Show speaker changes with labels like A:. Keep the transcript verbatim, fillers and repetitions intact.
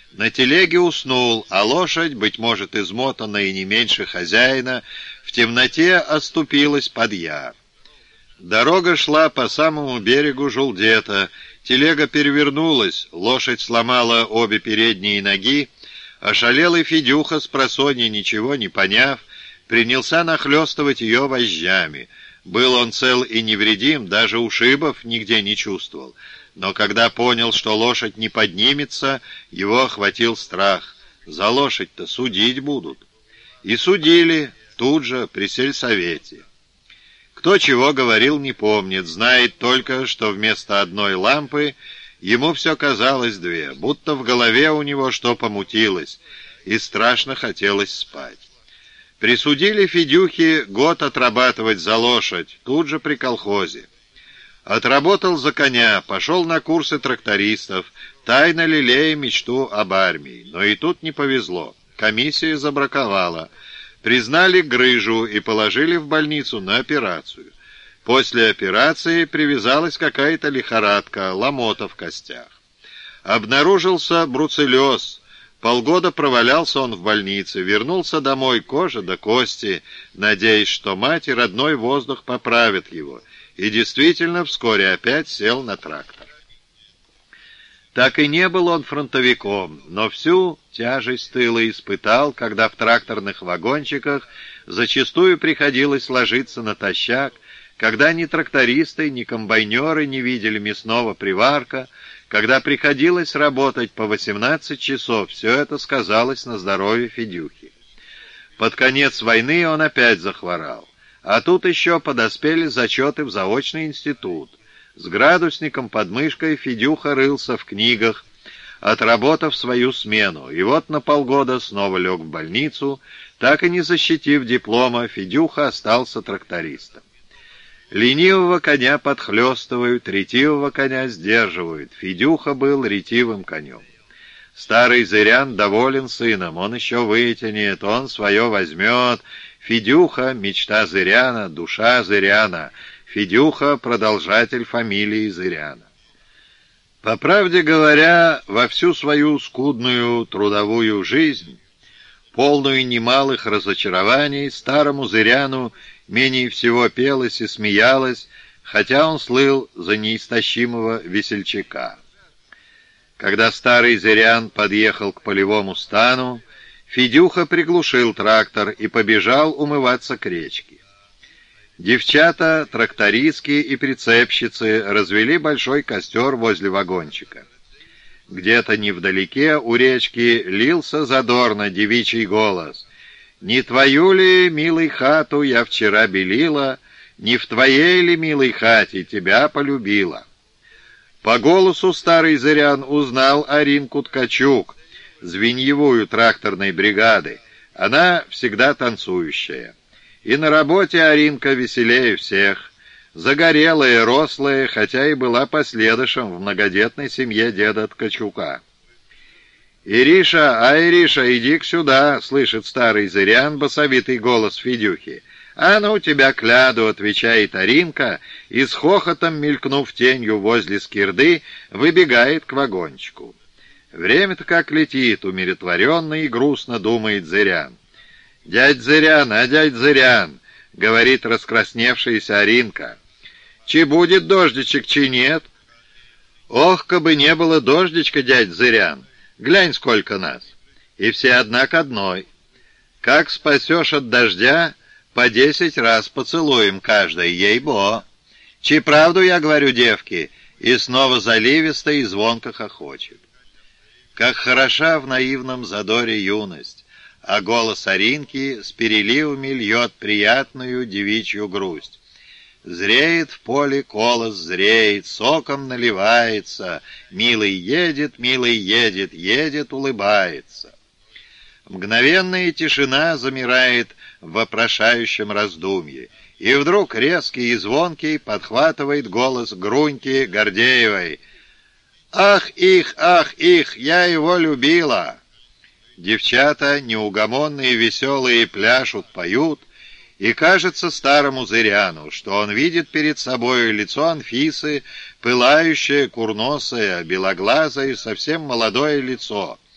A: На телеге уснул, а лошадь, быть может, измотанная и не меньше хозяина, в темноте оступилась под яр. Дорога шла по самому берегу Жулдета, телега перевернулась, лошадь сломала обе передние ноги, ошалелый Федюха, спросонья ничего не поняв, принялся нахлёстывать ее вожжами. Был он цел и невредим, даже ушибов нигде не чувствовал. Но когда понял, что лошадь не поднимется, его охватил страх. За лошадь-то судить будут. И судили тут же при сельсовете. Кто чего говорил, не помнит, знает только, что вместо одной лампы ему все казалось две, будто в голове у него что помутилось, и страшно хотелось спать. Присудили Федюхе год отрабатывать за лошадь, тут же при колхозе. Отработал за коня, пошел на курсы трактористов, тайно лелея мечту об армии. Но и тут не повезло, комиссия забраковала. Признали грыжу и положили в больницу на операцию. После операции привязалась какая-то лихорадка, ломота в костях. Обнаружился бруцеллез. Полгода провалялся он в больнице, вернулся домой кожа до кости, надеясь, что мать и родной воздух поправят его, и действительно вскоре опять сел на трактор. Так и не был он фронтовиком, но всю тяжесть тыла испытал, когда в тракторных вагончиках зачастую приходилось ложиться натощак, когда ни трактористы, ни комбайнеры не видели мясного приварка, когда приходилось работать по восемнадцать часов, все это сказалось на здоровье Федюхи. Под конец войны он опять захворал, а тут еще подоспели зачеты в заочный институт. С градусником под мышкой Федюха рылся в книгах, отработав свою смену, и вот на полгода снова лег в больницу, так и не защитив диплома, Федюха остался трактористом. Ленивого коня подхлёстывают, ретивого коня сдерживают. Федюха был ретивым конем. Старый зырян доволен сыном, он еще вытянет, он свое возьмет. Федюха — мечта зыряна, душа зыряна. Федюха — продолжатель фамилии Зыряна. По правде говоря, во всю свою скудную трудовую жизнь, полную немалых разочарований, старому Зыряну менее всего пелось и смеялось, хотя он слыл за неистощимого весельчака. Когда старый Зырян подъехал к полевому стану, Федюха приглушил трактор и побежал умываться к речке. Девчата, трактористки и прицепщицы развели большой костер возле вагончика. Где-то невдалеке у речки лился задорно девичий голос. «Не твою ли, милый, хату я вчера белила, не в твоей ли, милой, хате тебя полюбила?» По голосу старый Зырян узнал Аринку Ткачук, звеньевую тракторной бригады. Она всегда танцующая. И на работе Аринка веселее всех. Загорелая, рослая, хотя и была последующим в многодетной семье деда Ткачука. «Ириша, а, Ириша, иди-ка сюда!» — слышит старый Зырян басовитый голос Федюхи. «А ну тебя кляду!» — отвечает Аринка, и с хохотом, мелькнув тенью возле скирды, выбегает к вагончику. Время-то как летит, умиротворенно и грустно думает Зырян. «Дядь Зырян, а дядь Зырян!» — говорит раскрасневшаяся Аринка. «Чи будет дождичек, чи нет?» «Ох, кабы не было дождичка, дядь Зырян! Глянь, сколько нас!» И все одна к одной. «Как спасешь от дождя, по десять раз поцелуем каждой, ей-бо!» «Чи правду я говорю, девки?» И снова заливисто и звонко хохочет. Как хороша в наивном задоре юность, а голос Аринки с переливами льет приятную девичью грусть. Зреет в поле колос, зреет, соком наливается, милый едет, милый едет, едет, улыбается. Мгновенная тишина замирает в вопрошающем раздумье, и вдруг резкий и звонкий подхватывает голос Груньки Гордеевой. «Ах их, ах их, я его любила!» Девчата, неугомонные, веселые, пляшут, поют, и кажется старому Зыряну, что он видит перед собой лицо Анфисы, пылающее, курносое, белоглазое, совсем молодое лицо.